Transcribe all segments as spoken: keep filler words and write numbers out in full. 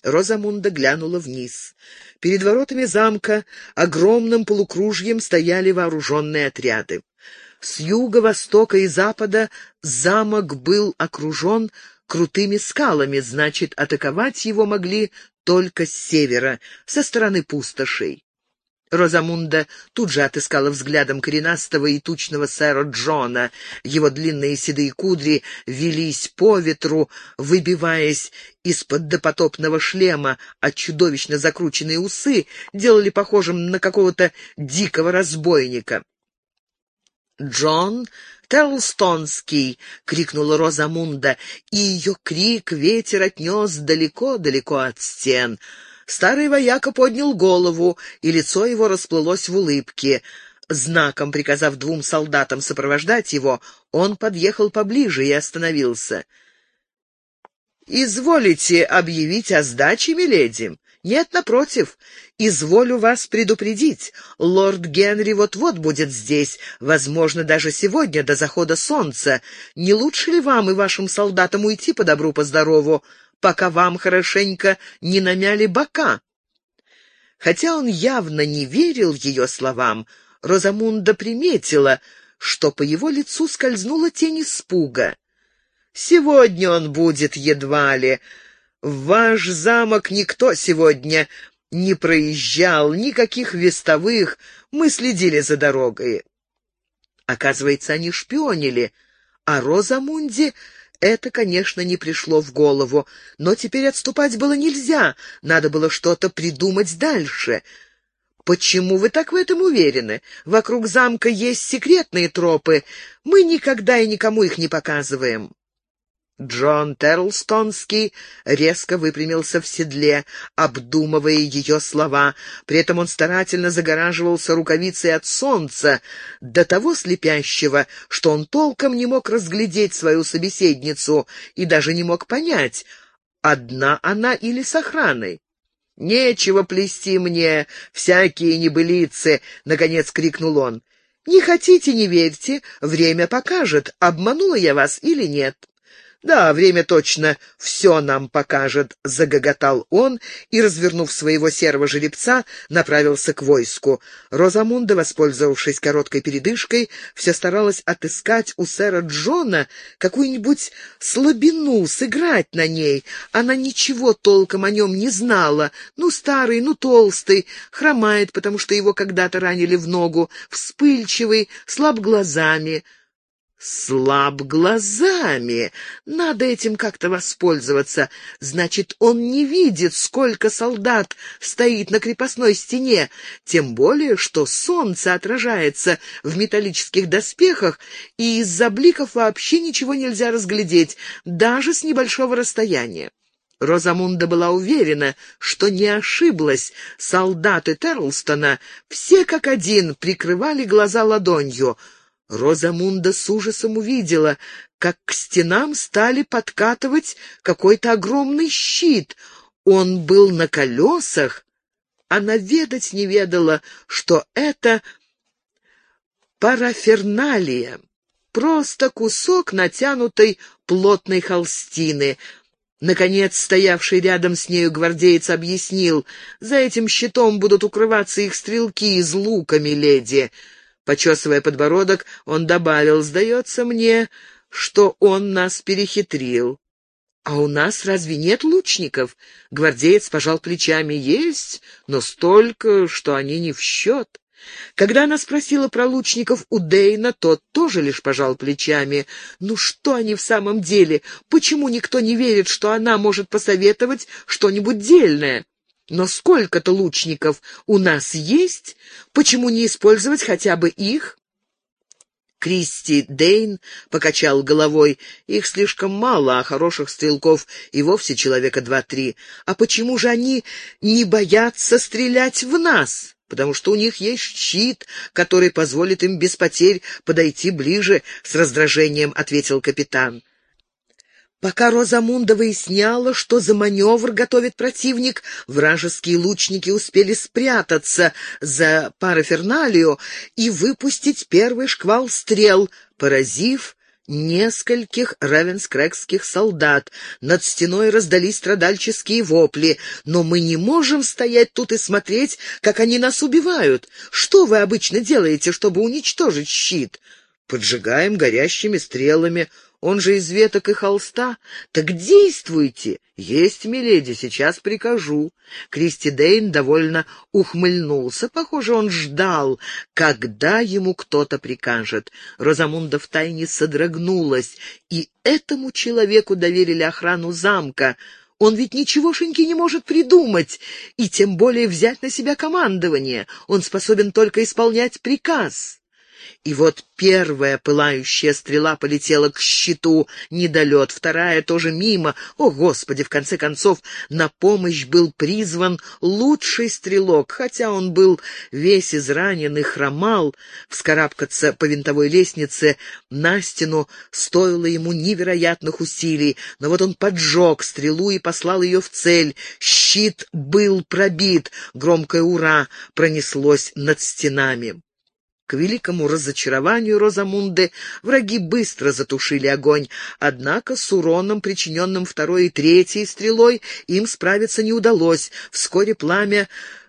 Розамунда глянула вниз. Перед воротами замка огромным полукружьем стояли вооруженные отряды. С юга, востока и запада замок был окружен крутыми скалами, значит, атаковать его могли только с севера, со стороны пустошей. Розамунда тут же отыскала взглядом коренастого и тучного сэра Джона. Его длинные седые кудри велись по ветру, выбиваясь из-под допотопного шлема, а чудовищно закрученные усы делали похожим на какого-то дикого разбойника. «Джон Терлстонский!» — крикнула Розамунда, и ее крик ветер отнес далеко-далеко от стен. Старый вояка поднял голову, и лицо его расплылось в улыбке. Знаком приказав двум солдатам сопровождать его, он подъехал поближе и остановился. «Изволите объявить о сдаче, миледи?» «Нет, напротив, изволю вас предупредить. Лорд Генри вот-вот будет здесь, возможно, даже сегодня, до захода солнца. Не лучше ли вам и вашим солдатам уйти по добру, по здорову, пока вам хорошенько не намяли бока?» Хотя он явно не верил ее словам, Розамунда приметила, что по его лицу скользнула тень испуга. «Сегодня он будет едва ли. В ваш замок никто сегодня не проезжал, никаких вестовых, мы следили за дорогой». Оказывается, они шпионили, а Розамунде это, конечно, не пришло в голову, но теперь отступать было нельзя, надо было что-то придумать дальше. «Почему вы так в этом уверены? Вокруг замка есть секретные тропы, мы никогда и никому их не показываем». Джон Терлстонский резко выпрямился в седле, обдумывая ее слова. При этом он старательно загораживался рукавицей от солнца, до того слепящего, что он толком не мог разглядеть свою собеседницу и даже не мог понять, одна она или с охраной. «Нечего плести мне всякие небылицы!» — наконец крикнул он. «Не хотите — не верьте, время покажет, обманула я вас или нет». «Да, время точно все нам покажет», — загоготал он и, развернув своего серого жеребца, направился к войску. Розамунда, воспользовавшись короткой передышкой, все старалась отыскать у сэра Джона какую-нибудь слабину, сыграть на ней. Она ничего толком о нем не знала. Ну, старый, ну, толстый, хромает, потому что его когда-то ранили в ногу, вспыльчивый, слаб глазами. Слаб глазами. Надо этим как-то воспользоваться. Значит, он не видит, сколько солдат стоит на крепостной стене, тем более, что солнце отражается в металлических доспехах, и из-за бликов вообще ничего нельзя разглядеть, даже с небольшого расстояния. Розамунда была уверена, что не ошиблась. Солдаты Терлстона все как один прикрывали глаза ладонью. Розамунда с ужасом увидела, как к стенам стали подкатывать какой-то огромный щит. Он был на колесах. Она ведать не ведала, что это параферналия, просто кусок натянутой плотной холстины. Наконец, стоявший рядом с нею гвардеец объяснил: «За этим щитом будут укрываться их стрелки из лука, миледи». Почесывая подбородок, он добавил: «Сдается мне, что он нас перехитрил». «А у нас разве нет лучников?» Гвардеец пожал плечами. «Есть, но столько, что они не в счет». Когда она спросила про лучников у Дейна, тот тоже лишь пожал плечами. «Ну что они в самом деле? Почему никто не верит, что она может посоветовать что-нибудь дельное? Но сколько-то лучников у нас есть, почему не использовать хотя бы их?» Кристи Дейн покачал головой. «Их слишком мало, а хороших стрелков и вовсе человека два-три. А почему же они не боятся стрелять в нас? Потому что у них есть щит, который позволит им без потерь подойти ближе», — с раздражением ответил капитан. Пока Розамунда выясняла, что за маневр готовит противник, вражеские лучники успели спрятаться за параферналию и выпустить первый шквал стрел, поразив нескольких равенскрэгских солдат. Над стеной раздались страдальческие вопли. Но мы не можем стоять тут и смотреть, как они нас убивают. Что вы обычно делаете, чтобы уничтожить щит? Поджигаем горящими стрелами. Он же из веток и холста. Так действуйте. Есть, миледи, сейчас прикажу. Кристи Дейн довольно ухмыльнулся. Похоже, он ждал, когда ему кто-то прикажет. Розамунда втайне содрогнулась. И этому человеку доверили охрану замка. Он ведь ничегошеньки не может придумать, и тем более взять на себя командование. Он способен только исполнять приказ. И вот первая пылающая стрела полетела к щиту, недолет, вторая тоже мимо. О, Господи, в конце концов, на помощь был призван лучший стрелок, хотя он был весь изранен и хромал. Вскарабкаться по винтовой лестнице на стену стоило ему невероятных усилий, но вот он поджег стрелу и послал ее в цель. Щит был пробит, громкое «Ура!» пронеслось над стенами. К великому разочарованию Розамунды враги быстро затушили огонь, однако с уроном, причиненным второй и третьей стрелой, им справиться не удалось. Вскоре пламя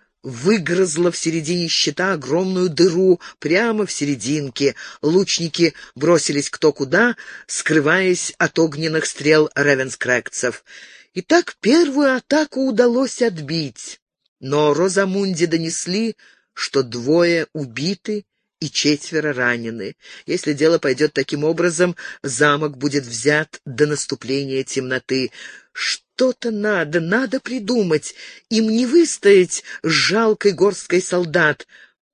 выгрызло в середине щита огромную дыру, прямо в серединке. Лучники бросились кто куда, скрываясь от огненных стрел равенскрэгцев. Итак, первую атаку удалось отбить, но Розамунде донесли, что двое убиты и четверо ранены. Если дело пойдет таким образом, замок будет взят до наступления темноты. Что-то надо, надо придумать. Им не выстоять с жалкой горсткой солдат.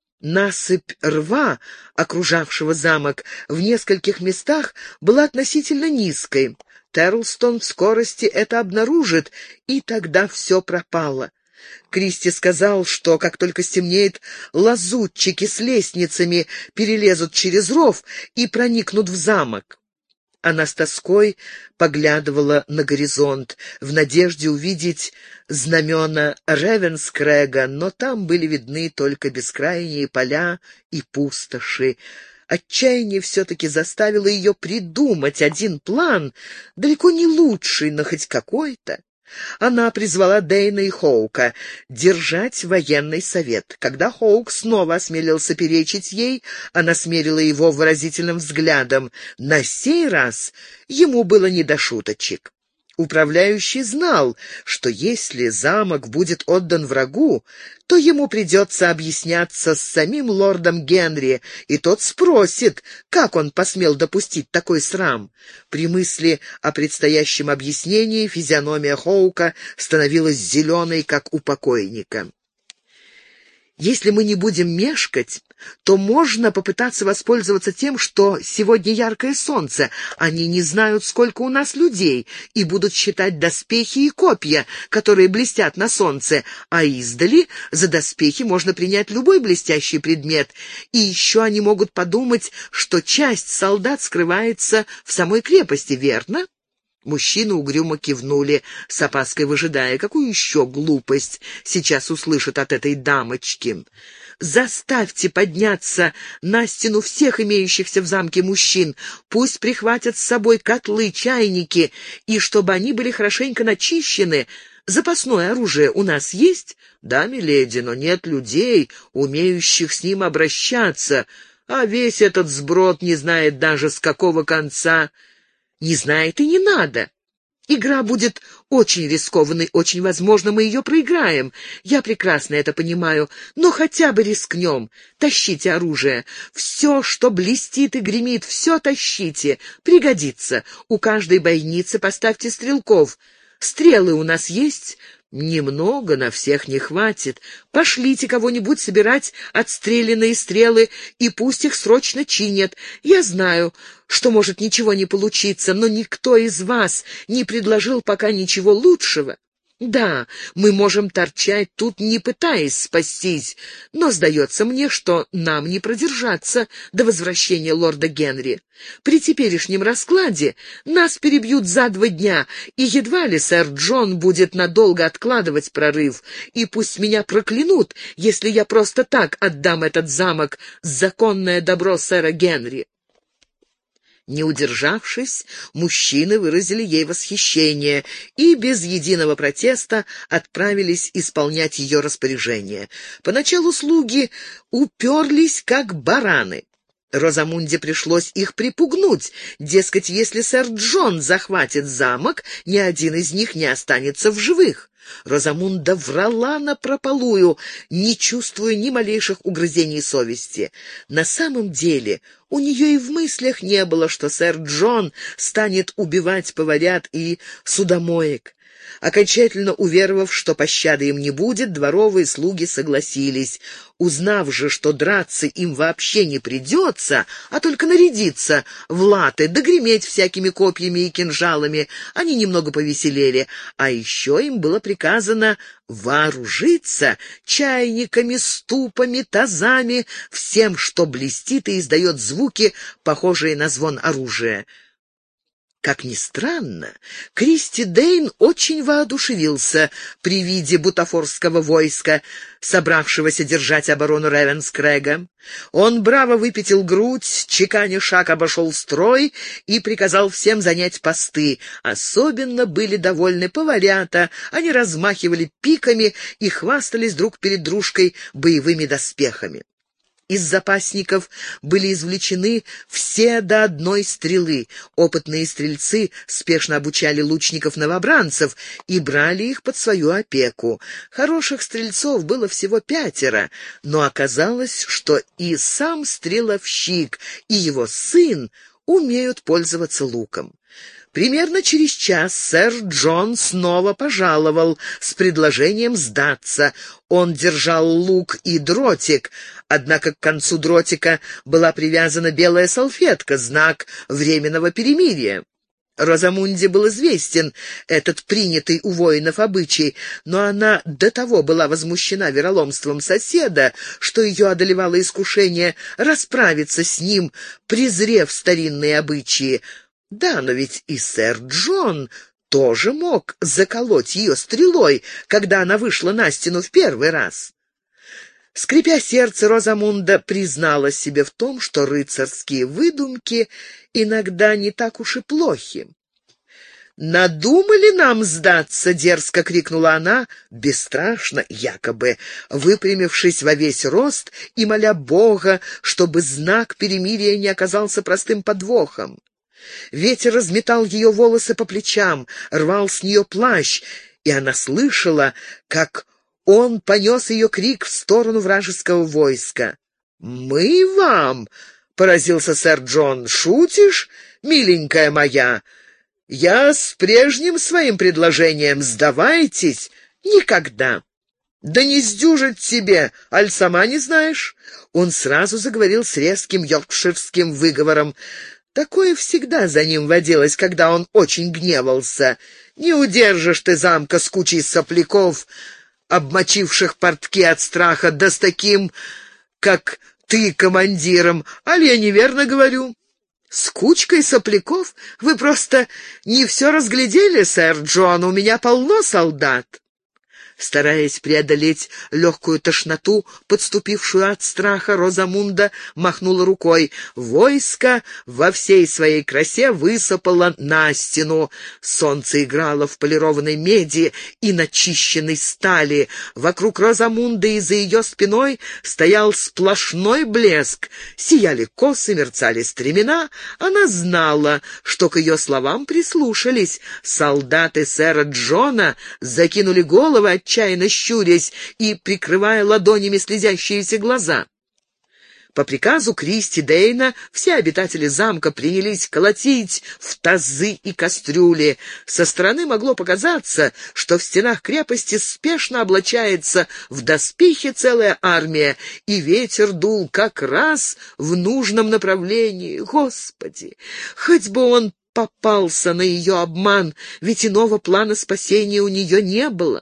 Насыпь рва, окружавшего замок, в нескольких местах была относительно низкой. Терлстон в скорости это обнаружит, и тогда все пропало. Кристи сказал, что как только стемнеет, лазутчики с лестницами перелезут через ров и проникнут в замок. Она с тоской поглядывала на горизонт, в надежде увидеть знамена Равенскрэга, но там были видны только бескрайние поля и пустоши. Отчаяние все-таки заставило ее придумать один план, далеко не лучший, но хоть какой-то. Она призвала Дейна и Хоука держать военный совет. Когда Хоук снова осмелился перечить ей, она смерила его выразительным взглядом. На сей раз ему было не до шуточек. Управляющий знал, что если замок будет отдан врагу, то ему придется объясняться с самим лордом Генри, и тот спросит, как он посмел допустить такой срам. При мысли о предстоящем объяснении физиономия Хоука становилась зеленой, как у покойника. Если мы не будем мешкать, то можно попытаться воспользоваться тем, что сегодня яркое солнце. Они не знают, сколько у нас людей, и будут считать доспехи и копья, которые блестят на солнце, а издали за доспехи можно принять любой блестящий предмет. И еще они могут подумать, что часть солдат скрывается в самой крепости, верно? Мужчины угрюмо кивнули, с опаской выжидая, какую еще глупость сейчас услышат от этой дамочки. «Заставьте подняться на стену всех имеющихся в замке мужчин, пусть прихватят с собой котлы, чайники, и чтобы они были хорошенько начищены. Запасное оружие у нас есть?» «Да, миледи, но нет людей, умеющих с ним обращаться, а весь этот сброд не знает даже, с какого конца...» «Не знает и не надо. Игра будет очень рискованной, очень возможно, мы ее проиграем. Я прекрасно это понимаю, но хотя бы рискнем. Тащите оружие. Все, что блестит и гремит, все тащите. Пригодится. У каждой бойницы поставьте стрелков. Стрелы у нас есть?» «Немного, на всех не хватит. Пошлите кого-нибудь собирать отстрелянные стрелы, и пусть их срочно чинят. Я знаю, что может ничего не получиться, но никто из вас не предложил пока ничего лучшего. Да, мы можем торчать тут, не пытаясь спастись, но сдается мне, что нам не продержаться до возвращения лорда Генри. При теперешнем раскладе нас перебьют за два дня, и едва ли сэр Джон будет надолго откладывать прорыв, и пусть меня проклянут, если я просто так отдам этот замок, законное добро сэра Генри». Не удержавшись, мужчины выразили ей восхищение и без единого протеста отправились исполнять ее распоряжение. Поначалу слуги уперлись, как бараны. Розамунде пришлось их припугнуть, дескать, если сэр Джон захватит замок, ни один из них не останется в живых. Розамунда врала напропалую, не чувствуя ни малейших угрызений совести. На самом деле у нее и в мыслях не было, что сэр Джон станет убивать поварят и судомоек. Окончательно уверовав, что пощады им не будет, дворовые слуги согласились. Узнав же, что драться им вообще не придется, а только нарядиться в латы, да греметь всякими копьями и кинжалами, они немного повеселели. А еще им было приказано вооружиться чайниками, ступами, тазами, всем, что блестит и издает звуки, похожие на звон оружия. Как ни странно, Кристи Дейн очень воодушевился при виде бутафорского войска, собравшегося держать оборону Ревенскрега. Он браво выпятил грудь, чеканя шаг обошел строй и приказал всем занять посты. Особенно были довольны поварята, они размахивали пиками и хвастались друг перед дружкой боевыми доспехами. Из запасников были извлечены все до одной стрелы. Опытные стрельцы спешно обучали лучников-новобранцев и брали их под свою опеку. Хороших стрельцов было всего пятеро, но оказалось, что и сам стреловщик, и его сын умеют пользоваться луком. Примерно через час сэр Джон снова пожаловал с предложением сдаться. Он держал лук и дротик, однако к концу дротика была привязана белая салфетка, знак временного перемирия. Розамунде был известен этот принятый у воинов обычай, но она до того была возмущена вероломством соседа, что ее одолевало искушение расправиться с ним, презрев старинные обычаи. Да, но ведь и сэр Джон тоже мог заколоть ее стрелой, когда она вышла на стену в первый раз. Скрипя сердце, Розамунда признала себе в том, что рыцарские выдумки иногда не так уж и плохи. «Надумали нам сдаться?» — дерзко крикнула она, бесстрашно, якобы, выпрямившись во весь рост и моля Бога, чтобы знак перемирия не оказался простым подвохом. Ветер разметал ее волосы по плечам, рвал с нее плащ, и она слышала, как он понес ее крик в сторону вражеского войска. «Мы вам?» — поразился сэр Джон. «Шутишь, миленькая моя? Я с прежним своим предложением. Сдавайтесь? Никогда!» «Да не сдюжит тебе, аль сама не знаешь?» Он сразу заговорил с резким йоркширским выговором. Такое всегда за ним водилось, когда он очень гневался. «Не удержишь ты замка с кучей сопляков, обмочивших портки от страха, да с таким, как ты, командиром. Аль я неверно говорю?» «С кучкой сопляков? Вы просто не все разглядели, сэр Джон, у меня полно солдат». Стараясь преодолеть легкую тошноту, подступившую от страха, Розамунда махнула рукой. Войско во всей своей красе высыпало на стену. Солнце играло в полированной меди и начищенной стали. Вокруг Розамунды и за ее спиной стоял сплошной блеск. Сияли косы, мерцали стремена. Она знала, что к ее словам прислушались. Солдаты сэра Джона закинули головы, отчаянно щурясь и прикрывая ладонями слезящиеся глаза. По приказу Кристи Дейна все обитатели замка принялись колотить в тазы и кастрюли. Со стороны могло показаться, что в стенах крепости спешно облачается в доспехи целая армия, и ветер дул как раз в нужном направлении. Господи, хоть бы он попался на ее обман, ведь иного плана спасения у нее не было.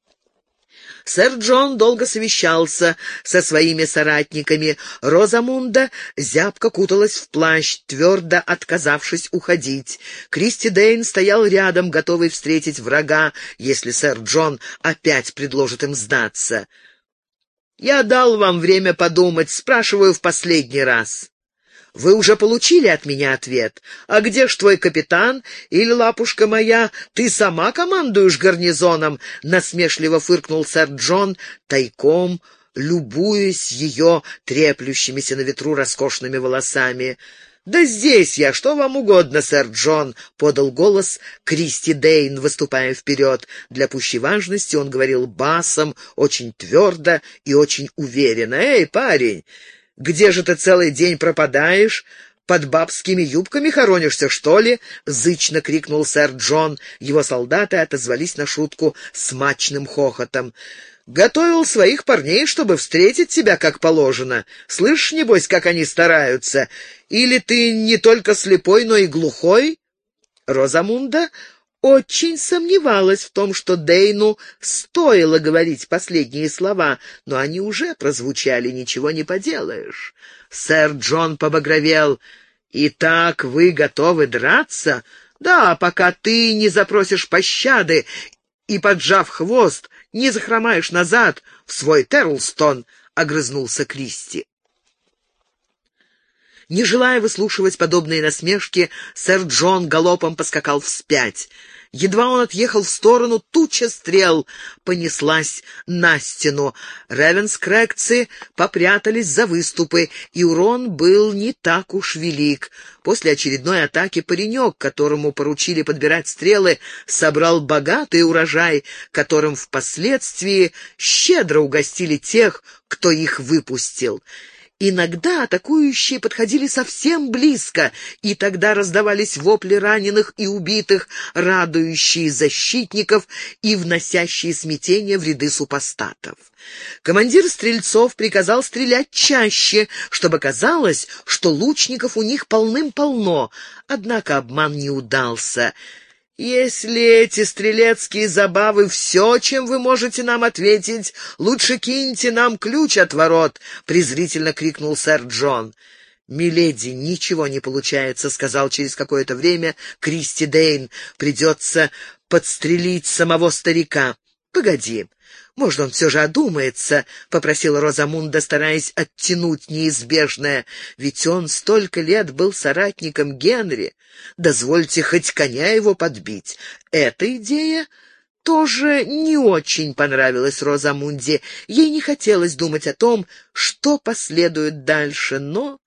Сэр Джон долго совещался со своими соратниками. Розамунда зябко куталась в плащ, твердо отказавшись уходить. Кристи Дейн стоял рядом, готовый встретить врага, если сэр Джон опять предложит им сдаться. «Я дал вам время подумать, спрашиваю в последний раз. Вы уже получили от меня ответ. А где ж твой капитан? Или, лапушка моя, ты сама командуешь гарнизоном?» — насмешливо фыркнул сэр Джон, тайком любуясь ее треплющимися на ветру роскошными волосами. «Да здесь я, что вам угодно, сэр Джон», — подал голос Кристи Дейн, выступая вперед. Для пущей важности он говорил басом, очень твердо и очень уверенно. «Эй, парень, где же ты целый день пропадаешь? Под бабскими юбками хоронишься, что ли?» — зычно крикнул сэр Джон. Его солдаты отозвались на шутку смачным хохотом. «Готовил своих парней, чтобы встретить тебя как положено. Слышишь, небось, как они стараются? Или ты не только слепой, но и глухой?» Розамунда очень сомневалась в том, что Дейну стоило говорить последние слова, но они уже прозвучали, ничего не поделаешь. Сэр Джон побагровел. «Итак, вы готовы драться? Да, пока ты не запросишь пощады и, поджав хвост, не захромаешь назад в свой Терлстон», — огрызнулся Кристи. Не желая выслушивать подобные насмешки, сэр Джон галопом поскакал вспять. Едва он отъехал в сторону, туча стрел понеслась на стену. Ревенскрэгцы попрятались за выступы, и урон был не так уж велик. После очередной атаки паренек, которому поручили подбирать стрелы, собрал богатый урожай, которым впоследствии щедро угостили тех, кто их выпустил. Иногда атакующие подходили совсем близко, и тогда раздавались вопли раненых и убитых, радующие защитников и вносящие смятение в ряды супостатов. Командир стрельцов приказал стрелять чаще, чтобы казалось, что лучников у них полным-полно, однако обман не удался. «Если эти стрелецкие забавы — все, чем вы можете нам ответить, лучше киньте нам ключ от ворот», — презрительно крикнул сэр Джон. «Миледи, ничего не получается», — сказал через какое-то время Кристи Дейн. «Придется подстрелить самого старика». «Погоди, может, он все же одумается», — попросила Розамунда, стараясь оттянуть неизбежное. «Ведь он столько лет был соратником Генри. Дозвольте хоть коня его подбить». Эта идея тоже не очень понравилась Розамунде. Ей не хотелось думать о том, что последует дальше, но,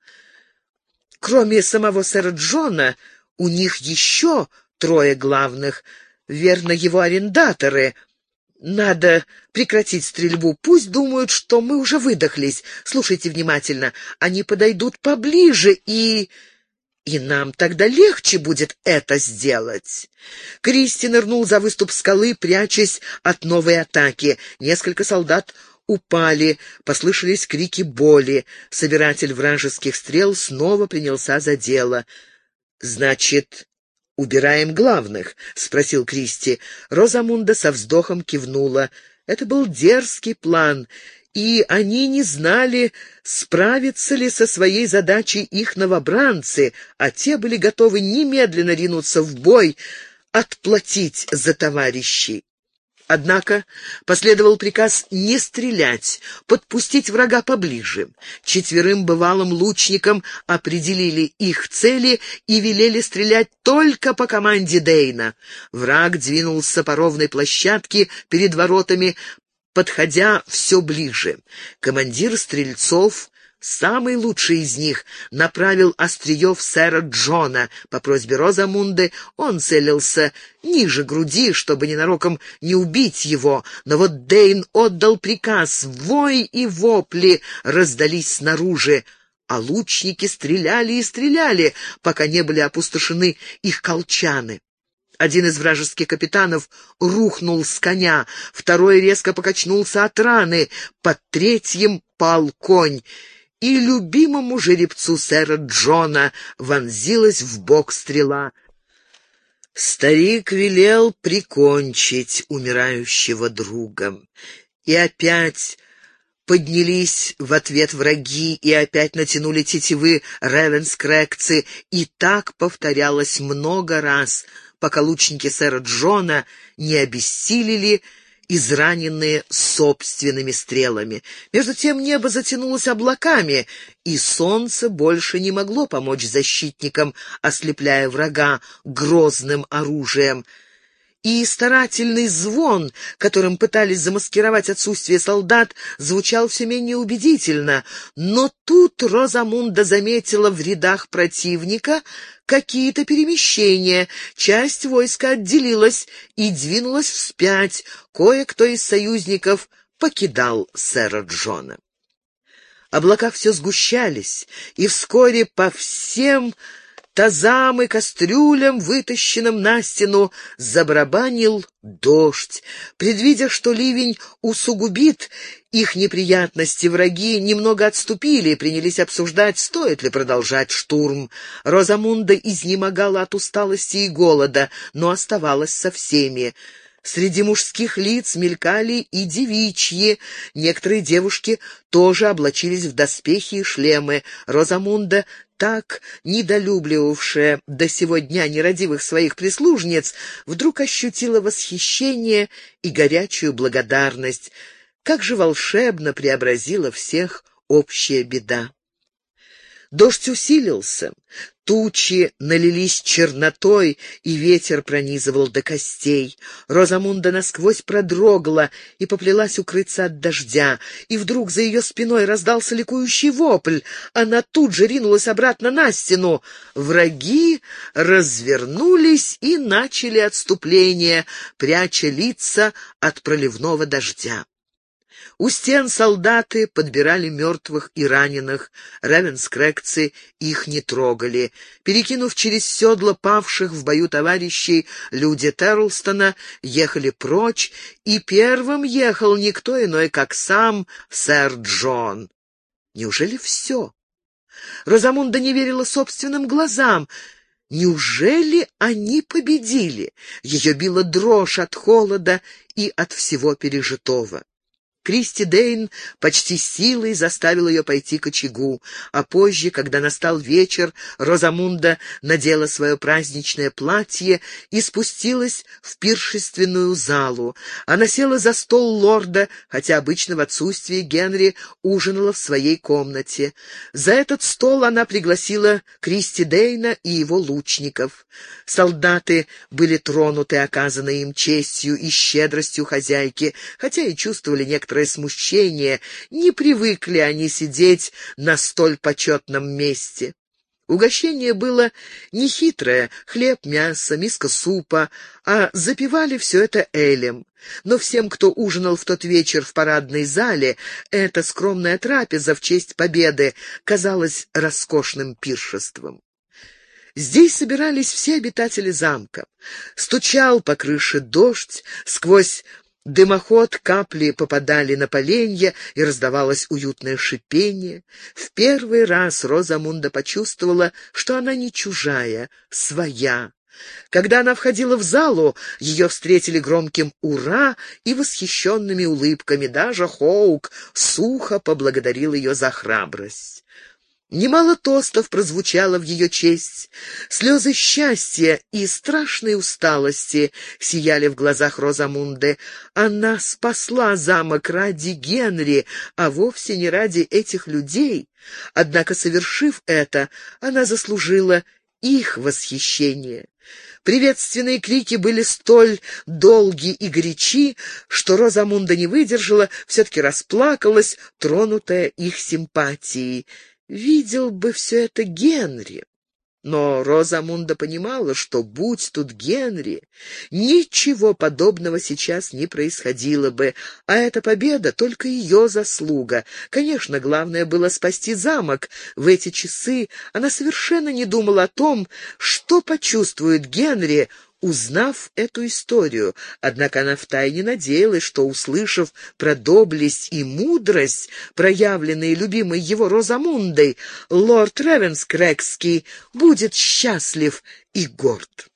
кроме самого сэра Джона, у них еще трое главных, верно, его арендаторы. «Надо прекратить стрельбу. Пусть думают, что мы уже выдохлись. Слушайте внимательно. Они подойдут поближе, и... и нам тогда легче будет это сделать». Кристи нырнул за выступ скалы, прячась от новой атаки. Несколько солдат упали, послышались крики боли. Собиратель вражеских стрел снова принялся за дело. «Значит, убираем главных?» — спросил Кристи. Розамунда со вздохом кивнула. Это был дерзкий план, и они не знали, справятся ли со своей задачей их новобранцы, а те были готовы немедленно ринуться в бой, отплатить за товарищей. Однако последовал приказ не стрелять, подпустить врага поближе. Четверым бывалым лучникам определили их цели и велели стрелять только по команде Дейна. Враг двинулся по ровной площадке перед воротами, подходя все ближе. Командир стрельцов, самый лучший из них, направил острие в сэра Джона. По просьбе Розамунды он целился ниже груди, чтобы ненароком не убить его, но вот Дейн отдал приказ, вой и вопли раздались снаружи, а лучники стреляли и стреляли, пока не были опустошены их колчаны. Один из вражеских капитанов рухнул с коня, второй резко покачнулся от раны, под третьим пал конь, и любимому жеребцу сэра Джона вонзилась в бок стрела. Старик велел прикончить умирающего друга. И опять поднялись в ответ враги, и опять натянули тетивы ревенскрэгцы, и так повторялось много раз, пока лучники сэра Джона не обессилели израненные собственными стрелами. Между тем небо затянулось облаками, и солнце больше не могло помочь защитникам, ослепляя врага грозным оружием. И старательный звон, которым пытались замаскировать отсутствие солдат, звучал все менее убедительно. Но тут Розамунда заметила в рядах противника какие-то перемещения. Часть войска отделилась и двинулась вспять. Кое-кто из союзников покидал сэра Джона. Облака все сгущались, и вскоре по всем тазам и кастрюлям, вытащенным на стену, забарабанил дождь. Предвидя, что ливень усугубит их неприятности, враги немного отступили и принялись обсуждать, стоит ли продолжать штурм. Розамунда изнемогала от усталости и голода, но оставалась со всеми. Среди мужских лиц мелькали и девичьи. Некоторые девушки тоже облачились в доспехи и шлемы. Розамунда, так недолюбливавшая до сего дня нерадивых своих прислужниц, вдруг ощутила восхищение и горячую благодарность. Как же волшебно преобразила всех общая беда! Дождь усилился, тучи налились чернотой, и ветер пронизывал до костей. Розамунда насквозь продрогла и поплелась укрыться от дождя, и вдруг за ее спиной раздался ликующий вопль. Она тут же ринулась обратно на стену. Враги развернулись и начали отступление, пряча лица от проливного дождя. У стен солдаты подбирали мертвых и раненых. Равенскрэгцы их не трогали. Перекинув через седла павших в бою товарищей, люди Терлстона ехали прочь, и первым ехал никто иной, как сам сэр Джон. Неужели все? Розамунда не верила собственным глазам. Неужели они победили? Ее била дрожь от холода и от всего пережитого. Кристи Дейн почти силой заставил ее пойти к очагу, а позже, когда настал вечер, Розамунда надела свое праздничное платье и спустилась в пиршественную залу. Она села за стол лорда, хотя обычно в отсутствие Генри ужинала в своей комнате. За этот стол она пригласила Кристи Дейна и его лучников. Солдаты были тронуты оказанной им честью и щедростью хозяйки, хотя и чувствовали некоторые смущение, не привыкли они сидеть на столь почетном месте. Угощение было нехитрое — хлеб, мясо, миска супа, а запивали все это элем. Но всем, кто ужинал в тот вечер в парадной зале, эта скромная трапеза в честь победы казалась роскошным пиршеством. Здесь собирались все обитатели замка. Стучал по крыше дождь, сквозь дымоход капли попадали на поленья, и раздавалось уютное шипение. В первый раз Розамунда почувствовала, что она не чужая, своя. Когда она входила в залу, ее встретили громким «Ура!» и восхищенными улыбками. Даже Хоук сухо поблагодарил ее за храбрость. Немало тостов прозвучало в ее честь. Слезы счастья и страшной усталости сияли в глазах Розамунды. Она спасла замок ради Генри, а вовсе не ради этих людей. Однако, совершив это, она заслужила их восхищение. Приветственные крики были столь долги и горячи, что Розамунда не выдержала, все-таки расплакалась, тронутая их симпатией. Видел бы все это Генри. Но Розамунда понимала, что, будь тут Генри, ничего подобного сейчас не происходило бы, а эта победа — только ее заслуга. Конечно, главное было спасти замок. В эти часы она совершенно не думала о том, что почувствует Генри, узнав эту историю. Однако она втайне надеялась, что, услышав про доблесть и мудрость, проявленные любимой его Розамундой, лорд Равенскрэгский будет счастлив и горд.